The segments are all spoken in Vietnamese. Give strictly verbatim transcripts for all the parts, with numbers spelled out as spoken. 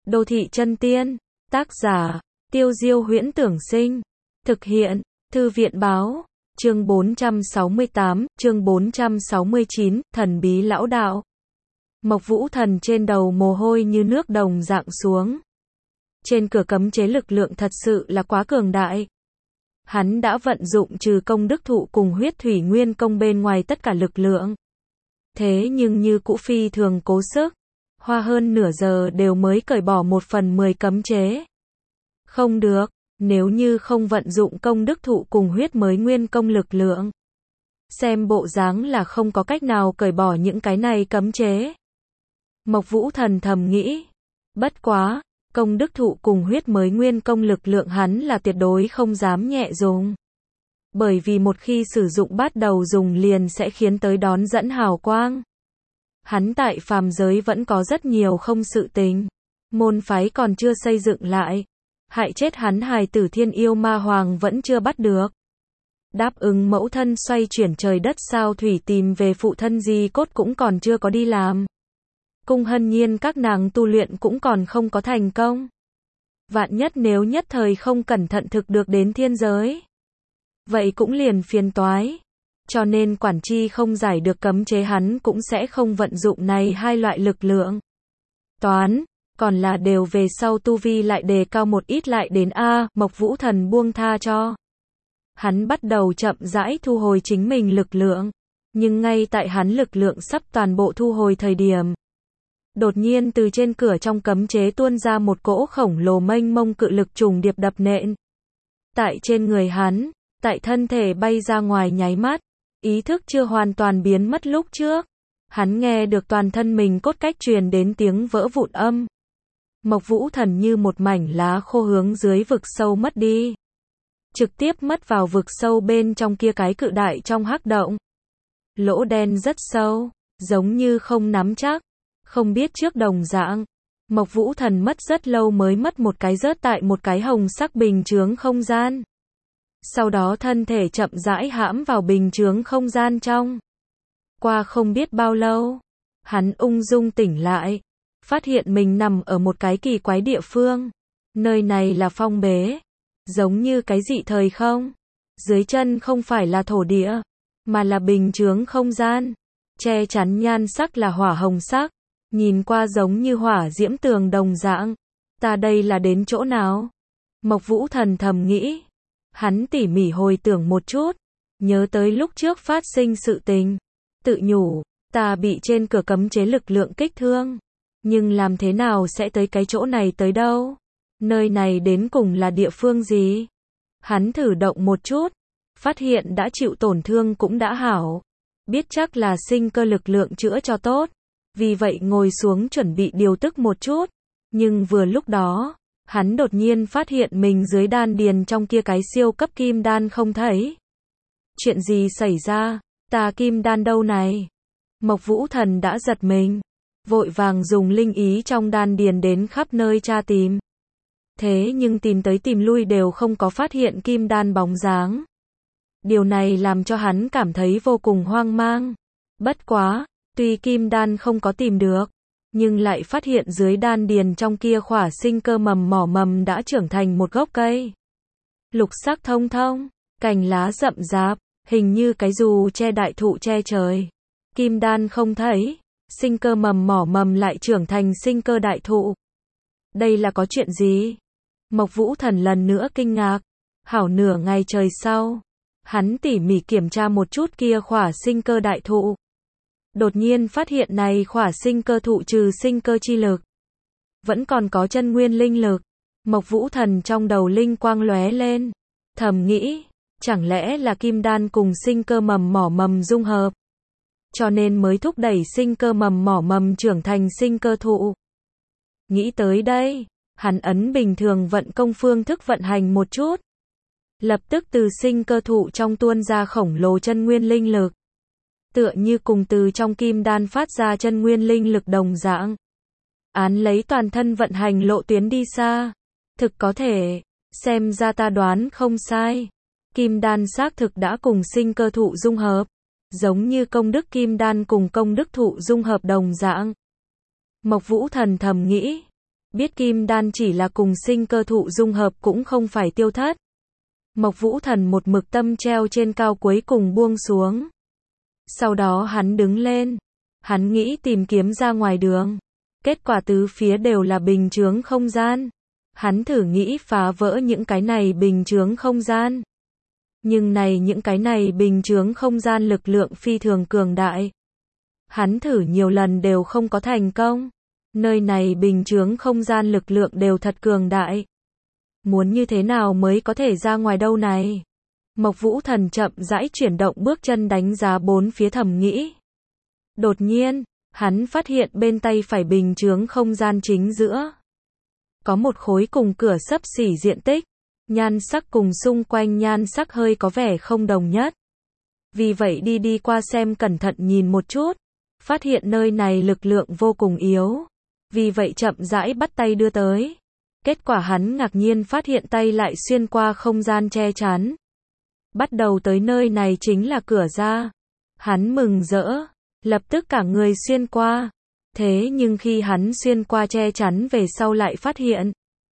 Đô thị chân tiên, tác giả, Tiêu Diêu Huyễn Tưởng Sinh, thực hiện, Thư viện Báo, chương bốn trăm sáu mươi tám, chương bốn trăm sáu mươi chín, thần bí lão đạo. Mộc Vũ Thần trên đầu mồ hôi như nước đồng rạng xuống. Trên cửa cấm chế lực lượng thật sự là quá cường đại. Hắn đã vận dụng trừ công đức thụ cùng huyết thủy nguyên công bên ngoài tất cả lực lượng. Thế nhưng như cũ phi thường cố sức, hoa hơn nửa giờ đều mới cởi bỏ một phần mười cấm chế. Không được, nếu như không vận dụng công đức thụ cùng huyết mới nguyên công lực lượng. Xem bộ dáng là không có cách nào cởi bỏ những cái này cấm chế. Mộc Vũ Thần thầm nghĩ. Bất quá, công đức thụ cùng huyết mới nguyên công lực lượng hắn là tuyệt đối không dám nhẹ dùng. Bởi vì một khi sử dụng bắt đầu dùng liền sẽ khiến tới đón dẫn hào quang. Hắn tại phàm giới vẫn có rất nhiều không sự tình. Môn phái còn chưa xây dựng lại. Hại chết hắn hài tử thiên yêu ma hoàng vẫn chưa bắt được. Đáp ứng mẫu thân xoay chuyển trời đất sao thủy tìm về phụ thân di cốt cũng còn chưa có đi làm. Cung hân nhiên các nàng tu luyện cũng còn không có thành công. Vạn nhất nếu nhất thời không cẩn thận thực được đến thiên giới. Vậy cũng liền phiền toái. Cho nên quản chi không giải được cấm chế hắn cũng sẽ không vận dụng này hai loại lực lượng. Toán, còn là đều về sau tu vi lại đề cao một ít lại đến A, Mộc Vũ Thần buông tha cho. Hắn bắt đầu chậm rãi thu hồi chính mình lực lượng. Nhưng ngay tại hắn lực lượng sắp toàn bộ thu hồi thời điểm. Đột nhiên từ trên cửa trong cấm chế tuôn ra một cỗ khổng lồ mênh mông cự lực trùng điệp đập nện. Tại trên người hắn, tại thân thể bay ra ngoài nháy mắt, ý thức chưa hoàn toàn biến mất lúc trước. Hắn nghe được toàn thân mình cốt cách truyền đến tiếng vỡ vụn âm. Mộc Vũ Thần như một mảnh lá khô hướng dưới vực sâu mất đi. Trực tiếp mất vào vực sâu bên trong kia cái cự đại trong hắc động. Lỗ đen rất sâu, giống như không nắm chắc. Không biết trước đồng dạng, Mộc Vũ Thần mất rất lâu mới mất một cái rớt tại một cái hồng sắc bình chướng không gian. Sau đó thân thể chậm rãi hãm vào bình chướng không gian trong. Qua không biết bao lâu, hắn ung dung tỉnh lại, phát hiện mình nằm ở một cái kỳ quái địa phương. Nơi này là phong bế, giống như cái dị thời không. Dưới chân không phải là thổ địa, mà là bình chướng không gian. Che chắn nhan sắc là hỏa hồng sắc. Nhìn qua giống như hỏa diễm tường đồng dạng. Ta đây là đến chỗ nào? Mộc Vũ Thần thầm nghĩ. Hắn tỉ mỉ hồi tưởng một chút. Nhớ tới lúc trước phát sinh sự tình. Tự nhủ, ta bị trên cửa cấm chế lực lượng kích thương. Nhưng làm thế nào sẽ tới cái chỗ này tới đâu? Nơi này đến cùng là địa phương gì? Hắn thử động một chút. Phát hiện đã chịu tổn thương cũng đã hảo. Biết chắc là sinh cơ lực lượng chữa cho tốt. Vì vậy ngồi xuống chuẩn bị điều tức một chút. Nhưng vừa lúc đó, hắn đột nhiên phát hiện mình dưới đan điền trong kia cái siêu cấp kim đan không thấy. Chuyện gì xảy ra? Ta kim đan đâu này? Mộc Vũ Thần đã giật mình. Vội vàng dùng linh ý trong đan điền đến khắp nơi tra tìm. Thế nhưng tìm tới tìm lui đều không có phát hiện kim đan bóng dáng. Điều này làm cho hắn cảm thấy vô cùng hoang mang. Bất quá. Tuy kim đan không có tìm được, nhưng lại phát hiện dưới đan điền trong kia khỏa sinh cơ mầm mỏ mầm đã trưởng thành một gốc cây. Lục sắc thông thông, cành lá rậm rạp, hình như cái dù che đại thụ che trời. Kim đan không thấy, sinh cơ mầm mỏ mầm lại trưởng thành sinh cơ đại thụ. Đây là có chuyện gì? Mộc Vũ Thần lần nữa kinh ngạc. Hảo nửa ngày trời sau, hắn tỉ mỉ kiểm tra một chút kia khỏa sinh cơ đại thụ. Đột nhiên phát hiện này khỏa sinh cơ thụ trừ sinh cơ chi lực. Vẫn còn có chân nguyên linh lực. Mộc Vũ Thần trong đầu linh quang lóe lên. Thầm nghĩ, chẳng lẽ là kim đan cùng sinh cơ mầm mỏ mầm dung hợp. Cho nên mới thúc đẩy sinh cơ mầm mỏ mầm trưởng thành sinh cơ thụ. Nghĩ tới đây, hắn ấn bình thường vận công phương thức vận hành một chút. Lập tức từ sinh cơ thụ trong tuôn ra khổng lồ chân nguyên linh lực. Tựa như cùng từ trong kim đan phát ra chân nguyên linh lực đồng dạng. Án lấy toàn thân vận hành lộ tuyến đi xa. Thực có thể, xem ra ta đoán không sai. Kim đan xác thực đã cùng sinh cơ thụ dung hợp. Giống như công đức kim đan cùng công đức thụ dung hợp đồng dạng. Mộc Vũ Thần thầm nghĩ. Biết kim đan chỉ là cùng sinh cơ thụ dung hợp cũng không phải tiêu thất. Mộc Vũ Thần một mực tâm treo trên cao cuối cùng buông xuống. Sau đó hắn đứng lên. Hắn nghĩ tìm kiếm ra ngoài đường. Kết quả tứ phía đều là bình chướng không gian. Hắn thử nghĩ phá vỡ những cái này bình chướng không gian. Nhưng này những cái này bình chướng không gian lực lượng phi thường cường đại. Hắn thử nhiều lần đều không có thành công. Nơi này bình chướng không gian lực lượng đều thật cường đại. Muốn như thế nào mới có thể ra ngoài đâu này? Mộc Vũ Thần chậm rãi chuyển động bước chân đánh giá bốn phía thầm nghĩ. Đột nhiên, hắn phát hiện bên tay phải bình chướng không gian chính giữa. Có một khối cùng cửa xấp xỉ diện tích. Nhan sắc cùng xung quanh nhan sắc hơi có vẻ không đồng nhất. Vì vậy đi đi qua xem cẩn thận nhìn một chút. Phát hiện nơi này lực lượng vô cùng yếu. Vì vậy chậm rãi bắt tay đưa tới. Kết quả hắn ngạc nhiên phát hiện tay lại xuyên qua không gian che chắn. Bắt đầu tới nơi này chính là cửa ra. Hắn mừng rỡ. Lập tức cả người xuyên qua. Thế nhưng khi hắn xuyên qua che chắn về sau lại phát hiện.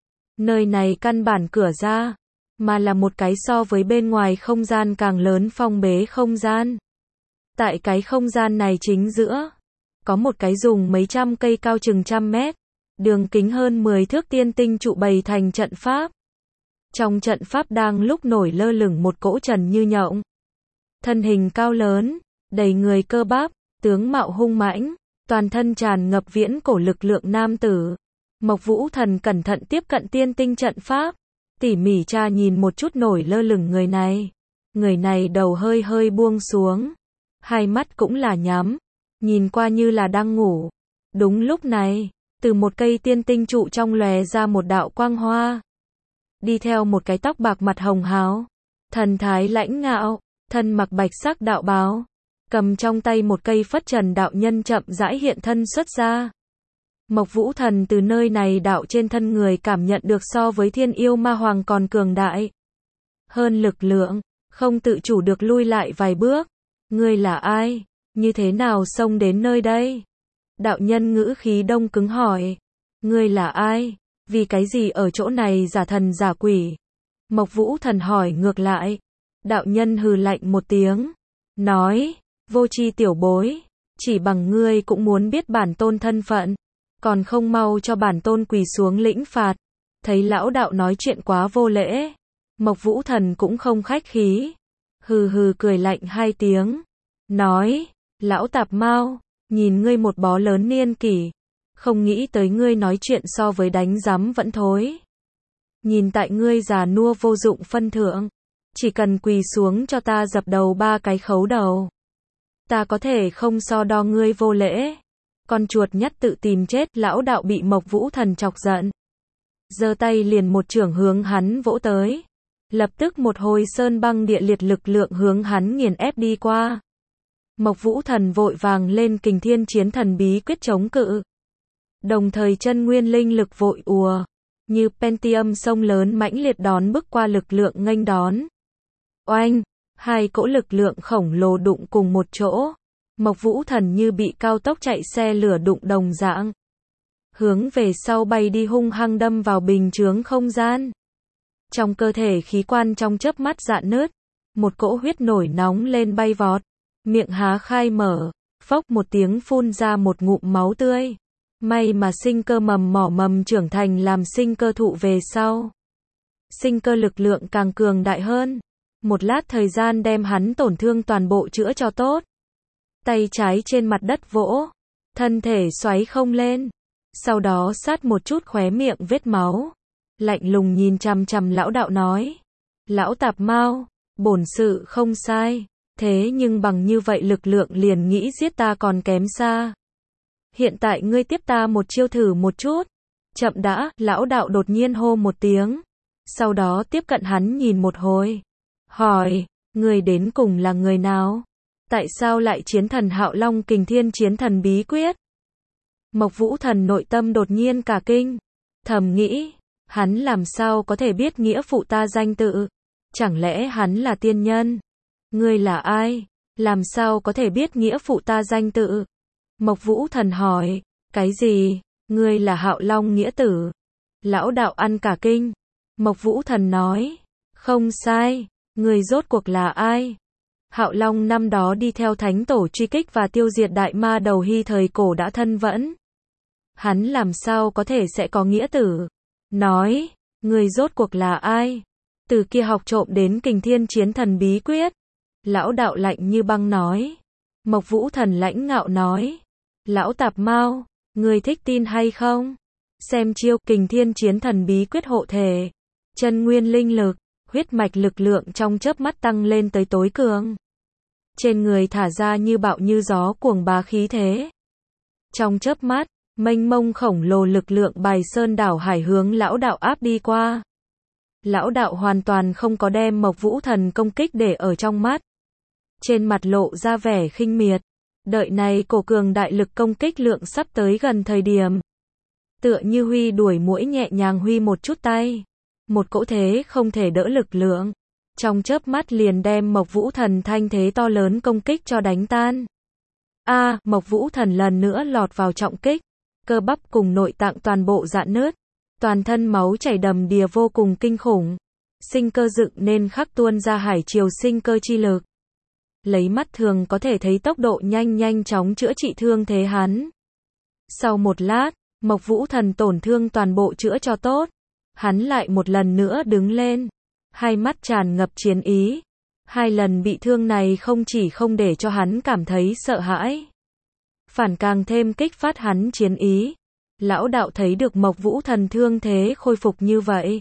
Nơi này căn bản cửa ra. Mà là một cái so với bên ngoài không gian càng lớn phong bế không gian. Tại cái không gian này chính giữa. Có một cái dùng mấy trăm cây cao chừng trăm mét. Đường kính hơn mười thước tiên tinh trụ bày thành trận pháp. Trong trận pháp đang lúc nổi lơ lửng một cỗ trần như nhộng. Thân hình cao lớn, đầy người cơ bắp, tướng mạo hung mãnh, toàn thân tràn ngập viễn cổ lực lượng nam tử. Mộc Vũ Thần cẩn thận tiếp cận tiên tinh trận pháp, tỉ mỉ tra nhìn một chút nổi lơ lửng người này. Người này đầu hơi hơi buông xuống, hai mắt cũng là nhắm, nhìn qua như là đang ngủ. Đúng lúc này, từ một cây tiên tinh trụ trong lóe ra một đạo quang hoa. Đi theo một cái tóc bạc mặt hồng hào, thần thái lãnh ngạo, thân mặc bạch sắc đạo bào, cầm trong tay một cây phất trần đạo nhân chậm rãi hiện thân xuất ra. Mộc Vũ Thần từ nơi này đạo trên thân người cảm nhận được so với thiên yêu ma hoàng còn cường đại hơn lực lượng, không tự chủ được lui lại vài bước. Ngươi là ai? Như thế nào xông đến nơi đây? Đạo nhân ngữ khí đông cứng hỏi. Ngươi là ai? Vì cái gì ở chỗ này giả thần giả quỷ? Mộc Vũ Thần hỏi ngược lại. Đạo nhân hừ lạnh một tiếng, nói, vô tri tiểu bối, chỉ bằng ngươi cũng muốn biết bản tôn thân phận, còn không mau cho bản tôn quỳ xuống lĩnh phạt. Thấy lão đạo nói chuyện quá vô lễ, Mộc Vũ Thần cũng không khách khí, hừ hừ cười lạnh hai tiếng, nói, lão tạp mao, nhìn ngươi một bó lớn niên kỷ, không nghĩ tới ngươi nói chuyện so với đánh rắm vẫn thối. Nhìn tại ngươi già nua vô dụng phân thượng, chỉ cần quỳ xuống cho ta dập đầu ba cái khấu đầu. Ta có thể không so đo ngươi vô lễ. Con chuột nhắt tự tìm chết. Lão đạo bị Mộc Vũ Thần chọc giận, giơ tay liền một chưởng hướng hắn vỗ tới. Lập tức một hồi sơn băng địa liệt lực lượng hướng hắn nghiền ép đi qua. Mộc Vũ Thần vội vàng lên kình thiên chiến thần bí quyết chống cự. Đồng thời chân nguyên linh lực vội ùa, như Pentium sông lớn mãnh liệt đón bức qua lực lượng nghênh đón. Oanh, hai cỗ lực lượng khổng lồ đụng cùng một chỗ. Mộc Vũ Thần như bị cao tốc chạy xe lửa đụng đồng dạng. Hướng về sau bay đi hung hăng đâm vào bình chướng không gian. Trong cơ thể khí quan trong chớp mắt rạn nứt. Một cỗ huyết nổi nóng lên bay vọt. Miệng há khai mở, phốc một tiếng phun ra một ngụm máu tươi. May mà sinh cơ mầm mỏ mầm trưởng thành làm sinh cơ thụ về sau. Sinh cơ lực lượng càng cường đại hơn. Một lát thời gian đem hắn tổn thương toàn bộ chữa cho tốt. Tay trái trên mặt đất vỗ, thân thể xoáy không lên. Sau đó sát một chút khóe miệng vết máu. Lạnh lùng nhìn chằm chằm lão đạo nói. Lão tạp mao, bổn sự không sai. Thế nhưng bằng như vậy lực lượng liền nghĩ giết ta còn kém xa. Hiện tại ngươi tiếp ta một chiêu thử một chút. Chậm đã, lão đạo đột nhiên hô một tiếng. Sau đó tiếp cận hắn nhìn một hồi. Hỏi, ngươi đến cùng là người nào? Tại sao lại chiến thần Hạo Long kình thiên chiến thần bí quyết? Mộc Vũ Thần nội tâm đột nhiên cả kinh. Thầm nghĩ, hắn làm sao có thể biết nghĩa phụ ta danh tự? Chẳng lẽ hắn là tiên nhân? Ngươi là ai? Làm sao có thể biết nghĩa phụ ta danh tự? Mộc Vũ Thần hỏi, cái gì? Ngươi là Hạo Long nghĩa tử. Lão đạo ăn cả kinh. Mộc Vũ Thần nói, không sai, ngươi rốt cuộc là ai? Hạo Long năm đó đi theo thánh tổ truy kích và tiêu diệt đại ma đầu Hy thời cổ đã thân vẫn. Hắn làm sao có thể sẽ có nghĩa tử? Nói, ngươi rốt cuộc là ai? Từ kia học trộm đến Kình Thiên Chiến Thần bí quyết. Lão đạo lạnh như băng nói. Mộc Vũ Thần lãnh ngạo nói, lão tạp mao, ngươi thích tin hay không? Xem chiêu Kình Thiên Chiến Thần bí quyết hộ thể. Chân nguyên linh lực, huyết mạch lực lượng trong chớp mắt tăng lên tới tối cường. Trên người thả ra như bạo như gió cuồng bá khí thế. Trong chớp mắt, mênh mông khổng lồ lực lượng bài sơn đảo hải hướng lão đạo áp đi qua. Lão đạo hoàn toàn không có đem Mộc Vũ Thần công kích để ở trong mắt. Trên mặt lộ ra vẻ khinh miệt. Đợi này cổ cường đại lực công kích lượng sắp tới gần thời điểm. Tựa như huy đuổi muỗi nhẹ nhàng huy một chút tay. Một cỗ thế không thể đỡ lực lượng. Trong chớp mắt liền đem Mộc Vũ Thần thanh thế to lớn công kích cho đánh tan. A, à, Mộc Vũ Thần lần nữa lọt vào trọng kích. Cơ bắp cùng nội tạng toàn bộ rạn nứt. Toàn thân máu chảy đầm đìa vô cùng kinh khủng. Sinh cơ dựng nên khắc tuôn ra hải triều sinh cơ chi lực. Lấy mắt thường có thể thấy tốc độ nhanh nhanh chóng chữa trị thương thế hắn. Sau một lát, Mộc Vũ Thần tổn thương toàn bộ chữa cho tốt. Hắn lại một lần nữa đứng lên. Hai mắt tràn ngập chiến ý. Hai lần bị thương này không chỉ không để cho hắn cảm thấy sợ hãi. Phản càng thêm kích phát hắn chiến ý. Lão đạo thấy được Mộc Vũ Thần thương thế khôi phục như vậy.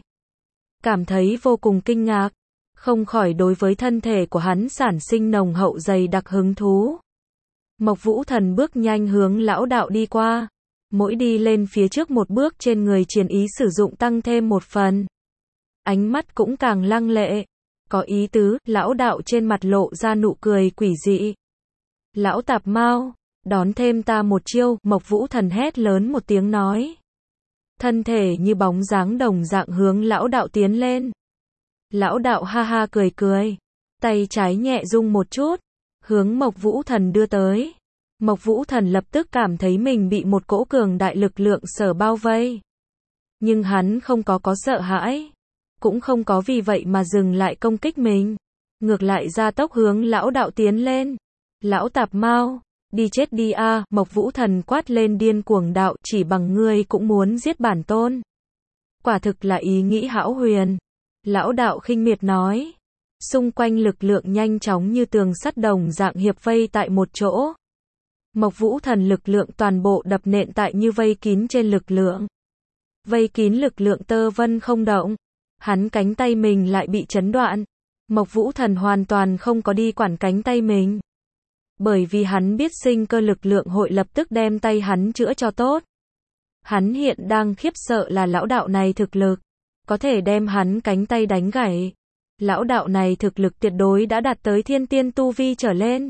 Cảm thấy vô cùng kinh ngạc. Không khỏi đối với thân thể của hắn sản sinh nồng hậu dày đặc hứng thú. Mộc Vũ Thần bước nhanh hướng lão đạo đi qua. Mỗi đi lên phía trước một bước trên người chiến ý sử dụng tăng thêm một phần. Ánh mắt cũng càng lăng lệ. Có ý tứ, lão đạo trên mặt lộ ra nụ cười quỷ dị. Lão tạp mao, đón thêm ta một chiêu, Mộc Vũ Thần hét lớn một tiếng nói. Thân thể như bóng dáng đồng dạng hướng lão đạo tiến lên. Lão đạo ha ha cười cười. Tay trái nhẹ rung một chút. Hướng Mộc Vũ Thần đưa tới. Mộc Vũ Thần lập tức cảm thấy mình bị một cỗ cường đại lực lượng sở bao vây. Nhưng hắn không có có sợ hãi. Cũng không có vì vậy mà dừng lại công kích mình. Ngược lại ra tốc hướng lão đạo tiến lên. Lão tạp mao, đi chết đi a, à, Mộc Vũ Thần quát lên điên cuồng đạo, chỉ bằng ngươi cũng muốn giết bản tôn. Quả thực là ý nghĩ hão huyền. Lão đạo khinh miệt nói. Xung quanh lực lượng nhanh chóng như tường sắt đồng dạng hiệp vây tại một chỗ. Mộc Vũ Thần lực lượng toàn bộ đập nện tại như vây kín trên lực lượng. Vây kín lực lượng tơ vân không động. Hắn cánh tay mình lại bị chấn đoạn. Mộc Vũ Thần hoàn toàn không có đi quản cánh tay mình. Bởi vì hắn biết sinh cơ lực lượng hội lập tức đem tay hắn chữa cho tốt. Hắn hiện đang khiếp sợ là lão đạo này thực lực. Có thể đem hắn cánh tay đánh gãy. Lão đạo này thực lực tuyệt đối đã đạt tới thiên tiên tu vi trở lên.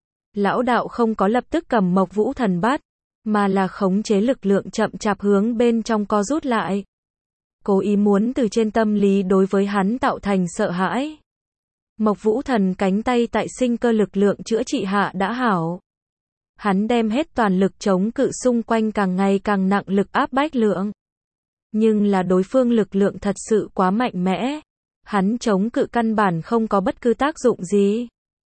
Lão đạo không có lập tức cầm Mộc Vũ Thần bắt, mà là khống chế lực lượng chậm chạp hướng bên trong co rút lại. Cố ý muốn từ trên tâm lý đối với hắn tạo thành sợ hãi. Mộc Vũ Thần cánh tay tại sinh cơ lực lượng chữa trị hạ đã hảo. Hắn đem hết toàn lực chống cự xung quanh càng ngày càng nặng lực áp bách lượng. Nhưng là đối phương lực lượng thật sự quá mạnh mẽ. Hắn chống cự căn bản không có bất cứ tác dụng gì.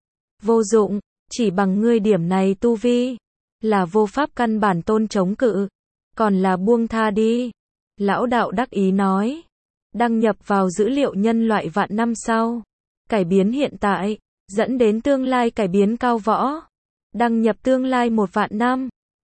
Vô dụng, chỉ bằng ngươi điểm này tu vi. Là vô pháp căn bản tôn chống cự. Còn là buông tha đi. Lão đạo đắc ý nói. Đăng nhập vào dữ liệu nhân loại vạn năm sau. Cải biến hiện tại. Dẫn đến tương lai cải biến cao võ. Đăng nhập tương lai một vạn năm.